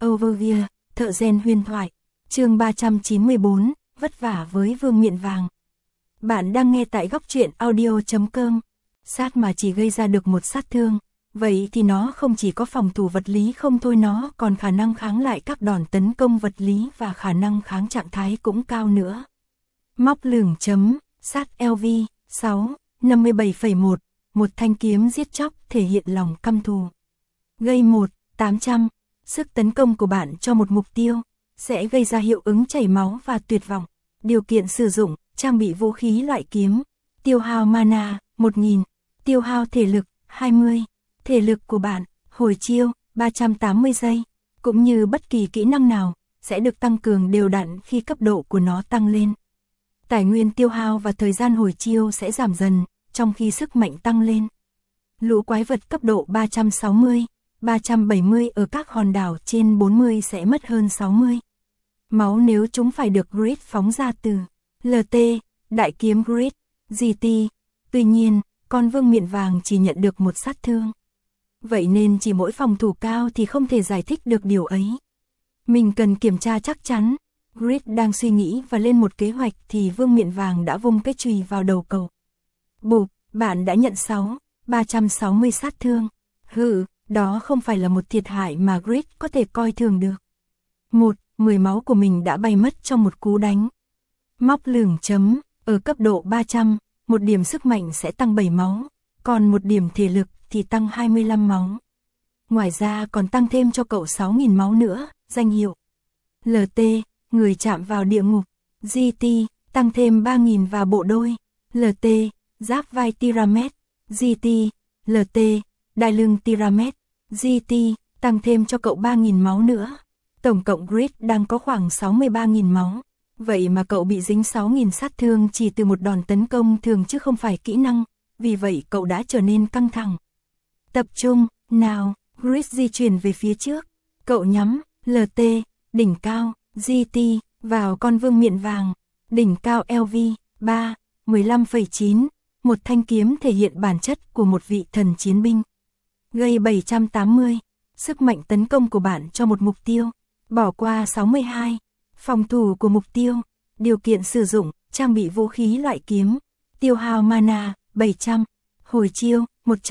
Overview, thợ rèn huyền thoại, chương 394, vất vả với vương miện vàng. Bạn đang nghe tại góc truyện audio.com. Sát mà chỉ gây ra được một sát thương, vậy thì nó không chỉ có phòng thủ vật lý không thôi, nó còn khả năng kháng lại các đòn tấn công vật lý và khả năng kháng trạng thái cũng cao nữa. Móc lửng chấm, sát LV, 6, 57,1, một thanh kiếm giết chóc thể hiện lòng căm thù. Gây 1, 800, sức tấn công của bạn cho một mục tiêu, sẽ gây ra hiệu ứng chảy máu và tuyệt vọng. Điều kiện sử dụng, trang bị vũ khí loại kiếm, tiêu hao mana, 1000, tiêu hao thể lực, 20, thể lực của bạn, hồi chiêu, 380 giây, cũng như bất kỳ kỹ năng nào, sẽ được tăng cường đều đặn khi cấp độ của nó tăng lên. Tài nguyên tiêu hao và thời gian hồi chiêu sẽ giảm dần, trong khi sức mạnh tăng lên. Lũ quái vật cấp độ 360, 370 ở các hòn đảo trên 40 sẽ mất hơn 60. Máu nếu chúng phải được grid phóng ra từ LT, đại kiếm grid, GT. Tuy nhiên, con vương miện vàng chỉ nhận được một sát thương. Vậy nên chỉ mỗi phòng thủ cao thì không thể giải thích được điều ấy. Mình cần kiểm tra chắc chắn. Grid đang suy nghĩ và lên một kế hoạch thì vương miện vàng đã vung cái chùy vào đầu cậu. Bụp, bạn đã nhận 360 sát thương. Đó không phải là một thiệt hại mà Grid có thể coi thường được. 10 máu của mình đã bay mất trong một cú đánh. Móc lửng chấm, ở cấp độ 300, một điểm sức mạnh sẽ tăng 7 máu, còn một điểm thể lực thì tăng 25 máu. Ngoài ra còn tăng thêm cho cậu 6.000 máu nữa, danh hiệu LT, người chạm vào địa ngục, GT, tăng thêm 3.000 vào bộ đôi, LT, giáp vai Tiramet, GT, LT, đai lưng Tiramet, GT, tăng thêm cho cậu 3.000 máu nữa. Tổng cộng Grid đang có khoảng 63.000 máu. Vậy mà cậu bị dính 6.000 sát thương chỉ từ một đòn tấn công thường chứ không phải kỹ năng. Vì vậy cậu đã trở nên căng thẳng. Tập trung, nào, Grid di chuyển về phía trước. Cậu nhắm, LT, đỉnh cao, GT, vào con vương miện vàng. Đỉnh cao LV, 3, 15,9, một thanh kiếm thể hiện bản chất của một vị thần chiến binh. Gây 780, sức mạnh tấn công của bạn cho một mục tiêu. Bỏ qua 62, phòng thủ của mục tiêu. Điều kiện sử dụng, trang bị vũ khí loại kiếm. Tiêu hao mana, 700. Hồi chiêu,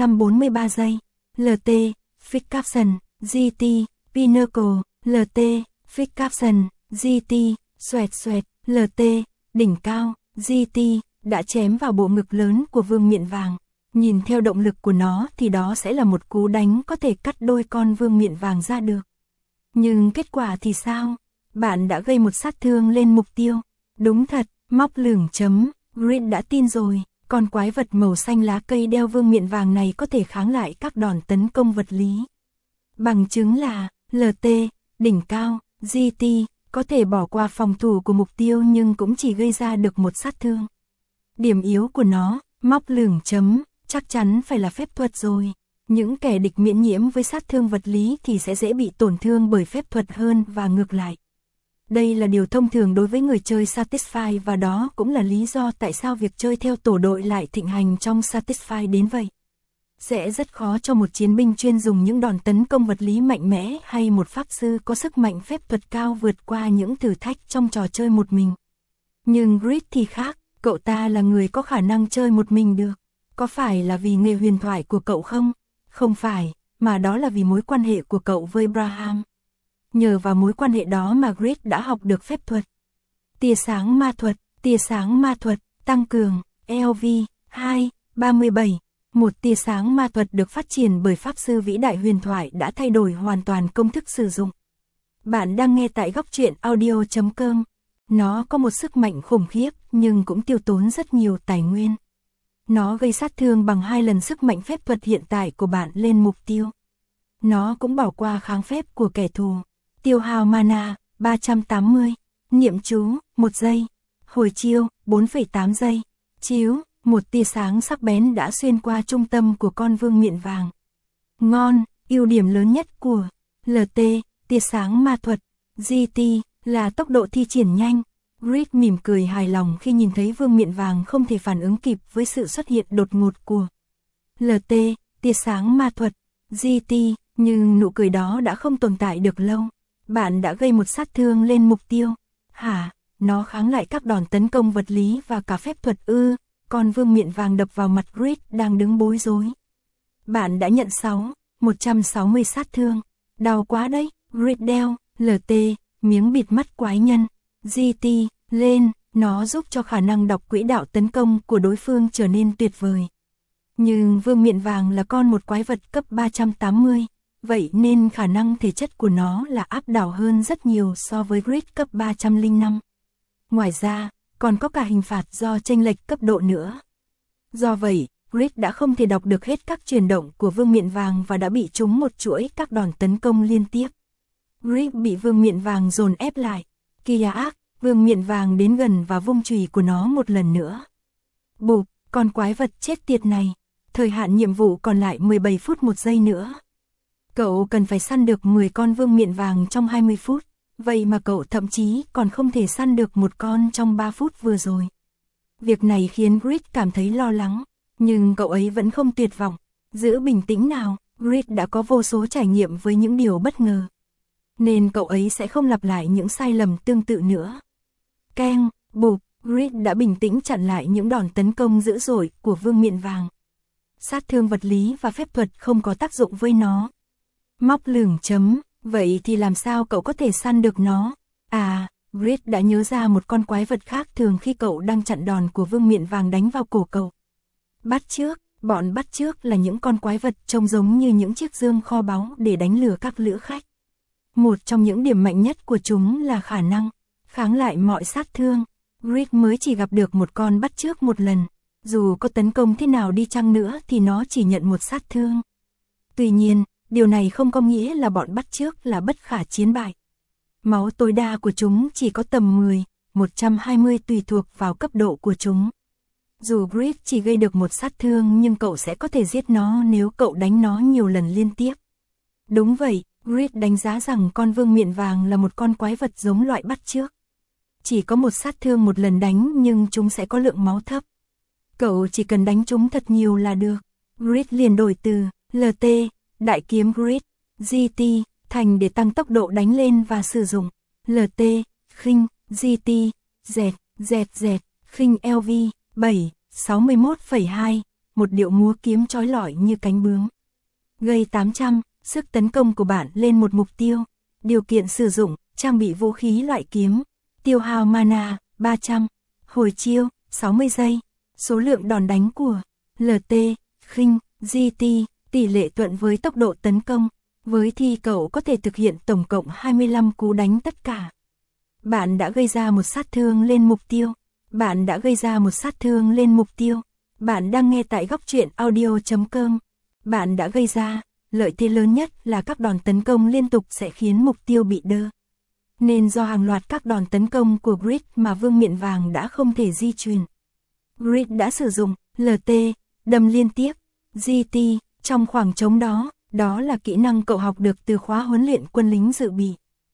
143 giây. LT, Fix Caption, GT, Pinnacle, LT, Fix Caption, GT, xoẹt, LT, đỉnh cao, GT, đã chém vào bộ ngực lớn của vương miện vàng. Nhìn theo động lực của nó thì đó sẽ là một cú đánh có thể cắt đôi con vương miện vàng ra được. Nhưng kết quả thì sao? Bạn đã gây một sát thương lên mục tiêu. Đúng thật, móc lửng chấm, Grid đã tin rồi, con quái vật màu xanh lá cây đeo vương miện vàng này có thể kháng lại các đòn tấn công vật lý. Bằng chứng là, LT, đỉnh cao, GT, có thể bỏ qua phòng thủ của mục tiêu nhưng cũng chỉ gây ra được một sát thương. Điểm yếu của nó, móc lửng chấm, chắc chắn phải là phép thuật rồi. Những kẻ địch miễn nhiễm với sát thương vật lý thì sẽ dễ bị tổn thương bởi phép thuật hơn và ngược lại. Đây là điều thông thường đối với người chơi Satisfy và đó cũng là lý do tại sao việc chơi theo tổ đội lại thịnh hành trong Satisfy đến vậy. Sẽ rất khó cho một chiến binh chuyên dùng những đòn tấn công vật lý mạnh mẽ hay một pháp sư có sức mạnh phép thuật cao vượt qua những thử thách trong trò chơi một mình. Nhưng Grid thì khác, cậu ta là người có khả năng chơi một mình được. Có phải là vì nghề huyền thoại của cậu không? Không phải, mà đó là vì mối quan hệ của cậu với Braham. Nhờ vào mối quan hệ đó mà Grid đã học được phép thuật. Tia sáng ma thuật, tăng cường, LV, 2, 37. Một tia sáng ma thuật được phát triển bởi pháp sư vĩ đại huyền thoại đã thay đổi hoàn toàn công thức sử dụng. Bạn đang nghe tại góc truyện audio.com. Nó có một sức mạnh khủng khiếp nhưng cũng tiêu tốn rất nhiều tài nguyên. Nó gây sát thương bằng 2 lần sức mạnh phép thuật hiện tại của bạn lên mục tiêu. Nó cũng bỏ qua kháng phép của kẻ thù. Tiêu hao mana, 380. Niệm chú, 1 giây. Hồi chiêu, 4,8 giây. Chiếu, một tia sáng sắc bén đã xuyên qua trung tâm của con vương miện vàng. Ngon, ưu điểm lớn nhất của LT, tia sáng ma thuật, GT, là tốc độ thi triển nhanh. Grid mỉm cười hài lòng khi nhìn thấy vương miện vàng không thể phản ứng kịp với sự xuất hiện đột ngột của LT, tia sáng ma thuật, GT, nhưng nụ cười đó đã không tồn tại được lâu. Bạn đã gây một sát thương lên mục tiêu. Hả? Nó kháng lại các đòn tấn công vật lý và cả phép thuật ư? Con vương miện vàng đập vào mặt Grid đang đứng bối rối. Bạn đã nhận 160 sát thương. Đau quá đấy. Grid đeo, LT, miếng bịt mắt quái nhân, GT, lên, nó giúp cho khả năng đọc quỹ đạo tấn công của đối phương trở nên tuyệt vời. Nhưng vương miện vàng là một quái vật cấp 380, vậy nên khả năng thể chất của nó là áp đảo hơn rất nhiều so với Grid cấp 305. Ngoài ra, còn có cả hình phạt do chênh lệch cấp độ nữa. Do vậy, Grid đã không thể đọc được hết các chuyển động của vương miện vàng và đã bị trúng một chuỗi các đòn tấn công liên tiếp. Grid bị vương miện vàng dồn ép lại. Kia ác, vương miện vàng đến gần và vung chùy của nó một lần nữa. Bụp, con quái vật chết tiệt này. Thời hạn nhiệm vụ còn lại 17 phút 1 giây nữa. Cậu cần phải săn được 10 con vương miện vàng trong 20 phút. Vậy mà cậu thậm chí còn không thể săn được một con trong 3 phút vừa rồi. Việc này khiến Grid cảm thấy lo lắng. Nhưng cậu ấy vẫn không tuyệt vọng. Giữ bình tĩnh nào, Grid đã có vô số trải nghiệm với những điều bất ngờ. Nên cậu ấy sẽ không lặp lại những sai lầm tương tự nữa. Keng, bụp, Grid đã bình tĩnh chặn lại những đòn tấn công dữ dội của vương miện vàng. Sát thương vật lý và phép thuật không có tác dụng với nó. Móc lửng chấm, vậy thì làm sao cậu có thể săn được nó? À, Grid đã nhớ ra một con quái vật khác thường khi cậu đang chặn đòn của vương miện vàng đánh vào cổ cậu. Bắt chước, bọn bắt chước là những con quái vật trông giống như những chiếc dương kho báu để đánh lừa các lữ khách. Một trong những điểm mạnh nhất của chúng là khả năng kháng lại mọi sát thương. Grid mới chỉ gặp được một con bắt chước một lần. Dù có tấn công thế nào đi chăng nữa thì nó chỉ nhận một sát thương. Tuy nhiên, điều này không có nghĩa là bọn bắt chước là bất khả chiến bại. Máu tối đa của chúng chỉ có tầm 10, 120 tùy thuộc vào cấp độ của chúng. Dù Grid chỉ gây được một sát thương nhưng cậu sẽ có thể giết nó nếu cậu đánh nó nhiều lần liên tiếp. Đúng vậy, Grid đánh giá rằng con vương miện vàng là một con quái vật giống loại bắt chước. Chỉ có một sát thương một lần đánh nhưng chúng sẽ có lượng máu thấp. Cậu chỉ cần đánh chúng thật nhiều là được. Grid liền đổi từ LT, đại kiếm Grid, GT, thành để tăng tốc độ đánh lên và sử dụng LT, khinh, GT, Z, khinh LV, 7, 61,2, một điệu múa kiếm chói lọi như cánh bướm. Gây 800, sức tấn công của bạn lên một mục tiêu. Điều kiện sử dụng, trang bị vũ khí loại kiếm. Tiêu hao mana, 300. Hồi chiêu, 60 giây. Số lượng đòn đánh của LT, khinh, GT, tỷ lệ thuận với tốc độ tấn công. Với thì cậu có thể thực hiện tổng cộng 25 cú đánh tất cả. Bạn đã gây ra một sát thương lên mục tiêu. Bạn đã gây ra một sát thương lên mục tiêu. Bạn đang nghe tại góc truyện audio.com. Bạn đã gây ra, lợi thế lớn nhất là các đòn tấn công liên tục sẽ khiến mục tiêu bị đơ. Nên do hàng loạt các đòn tấn công của Grid mà vương miện vàng đã không thể di chuyển. Grid đã sử dụng LT, đâm liên tiếp, GT, trong khoảng trống đó, đó là kỹ năng cậu học được từ khóa huấn luyện quân lính dự bị.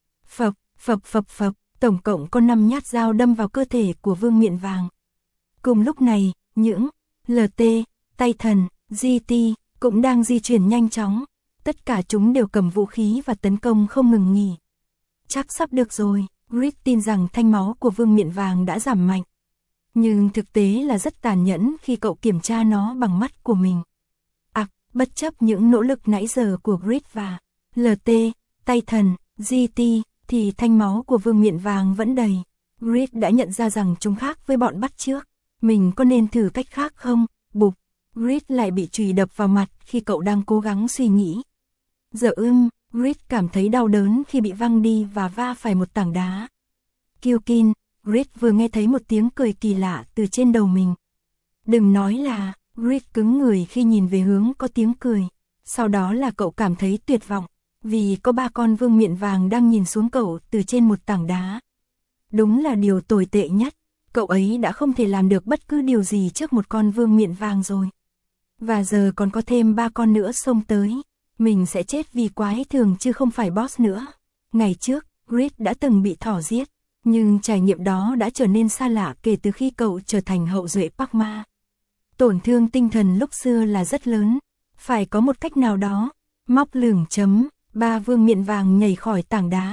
Phập, tổng cộng có 5 nhát dao đâm vào cơ thể của vương miện vàng. Cùng lúc này, những LT, tay thần, GT, cũng đang di chuyển nhanh chóng. Tất cả chúng đều cầm vũ khí và tấn công không ngừng nghỉ. Chắc sắp được rồi, Grid tin rằng thanh máu của vương miện vàng đã giảm mạnh. Nhưng thực tế là rất tàn nhẫn khi cậu kiểm tra nó bằng mắt của mình. Bất chấp những nỗ lực nãy giờ của Grid và LT, tay thần, GT, thì thanh máu của vương miện vàng vẫn đầy. Grid đã nhận ra rằng chúng khác với bọn bắt chước. Mình có nên thử cách khác không? Bụp, Grid lại bị chùy đập vào mặt khi cậu đang cố gắng suy nghĩ. Giờ Grid cảm thấy đau đớn khi bị văng đi và va phải một tảng đá. Kyukin, Grid vừa nghe thấy một tiếng cười kỳ lạ từ trên đầu mình. Đừng nói là, Grid cứng người khi nhìn về hướng có tiếng cười. Sau đó là cậu cảm thấy tuyệt vọng, vì có 3 con vương miện vàng đang nhìn xuống cậu từ trên một tảng đá. Đúng là điều tồi tệ nhất, cậu ấy đã không thể làm được bất cứ điều gì trước một con vương miện vàng rồi. Và giờ còn có thêm 3 con nữa xông tới, mình sẽ chết vì quái thường chứ không phải boss nữa. Ngày trước, Grid đã từng bị thỏ giết, nhưng trải nghiệm đó đã trở nên xa lạ kể từ khi cậu trở thành hậu duệ Pakma. Tổn thương tinh thần lúc xưa là rất lớn, phải có một cách nào đó. Móc lửng chấm, 3 vương miện vàng nhảy khỏi tảng đá,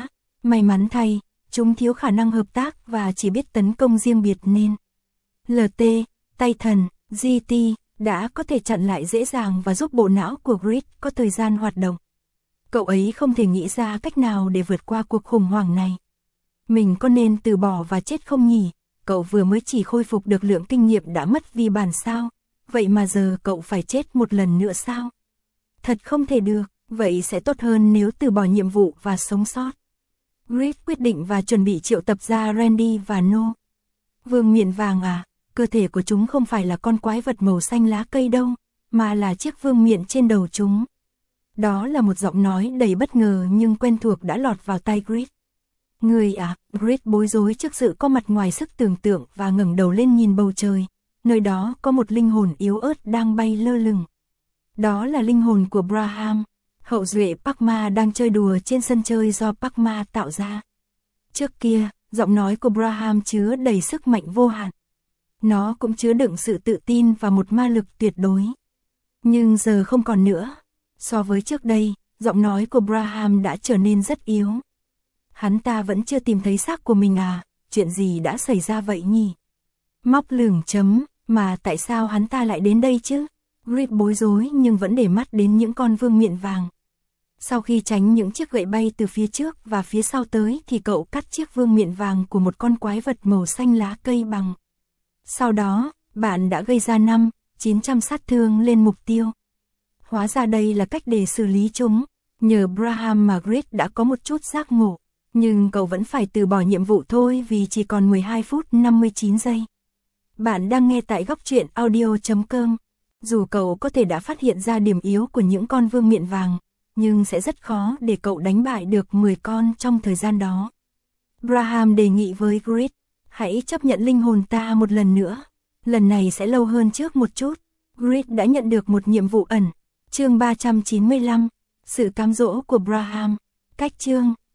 May mắn thay, chúng thiếu khả năng hợp tác và chỉ biết tấn công riêng biệt nên LT, Titan, GT đã có thể chặn lại dễ dàng và giúp bộ não của Grid có thời gian hoạt động. Cậu ấy không thể nghĩ ra cách nào để vượt qua cuộc khủng hoảng này. Mình có nên từ bỏ và chết không nhỉ? Cậu vừa mới chỉ khôi phục được lượng kinh nghiệm đã mất vì bản sao. Vậy mà giờ cậu phải chết một lần nữa sao? Thật không thể được, vậy sẽ tốt hơn nếu từ bỏ nhiệm vụ và sống sót. Grid quyết định và chuẩn bị triệu tập ra Randy và No. Vương miện vàng à, cơ thể của chúng không phải là con quái vật màu xanh lá cây đâu, mà là chiếc vương miện trên đầu chúng. Đó là một giọng nói đầy bất ngờ nhưng quen thuộc đã lọt vào tai Grid. Người à, Grid bối rối trước sự có mặt ngoài sức tưởng tượng và ngẩng đầu lên nhìn bầu trời. Nơi đó có một linh hồn yếu ớt đang bay lơ lửng. Đó là linh hồn của Braham, hậu duệ Parkma đang chơi đùa trên sân chơi do Parkma tạo ra. Trước kia, giọng nói của Braham chứa đầy sức mạnh vô hạn. Nó cũng chứa đựng sự tự tin và một ma lực tuyệt đối. Nhưng giờ không còn nữa. So với trước đây, giọng nói của Braham đã trở nên rất yếu. Hắn ta vẫn chưa tìm thấy xác của mình à? Chuyện gì đã xảy ra vậy nhỉ? Móc lửng chấm, mà tại sao hắn ta lại đến đây chứ? Grid bối rối nhưng vẫn để mắt đến những con vương miện vàng. Sau khi tránh những chiếc gậy bay từ phía trước và phía sau tới thì cậu cắt chiếc vương miện vàng của một con quái vật màu xanh lá cây bằng. Sau đó, bạn đã gây ra 900 sát thương lên mục tiêu. Hóa ra đây là cách để xử lý chúng. Nhờ Braham mà Grid đã có một chút giác ngộ. Nhưng cậu vẫn phải từ bỏ nhiệm vụ thôi vì chỉ còn 12 phút 59 giây. Bạn đang nghe tại góc truyện audio.com. Dù cậu có thể đã phát hiện ra điểm yếu của những con vương miện vàng, nhưng sẽ rất khó để cậu đánh bại được 10 con trong thời gian đó. Braham đề nghị với Grid, hãy chấp nhận linh hồn ta một lần nữa. Lần này sẽ lâu hơn trước một chút. Grid đã nhận được một nhiệm vụ ẩn. Chương 395, sự cám dỗ của Braham. Cách chương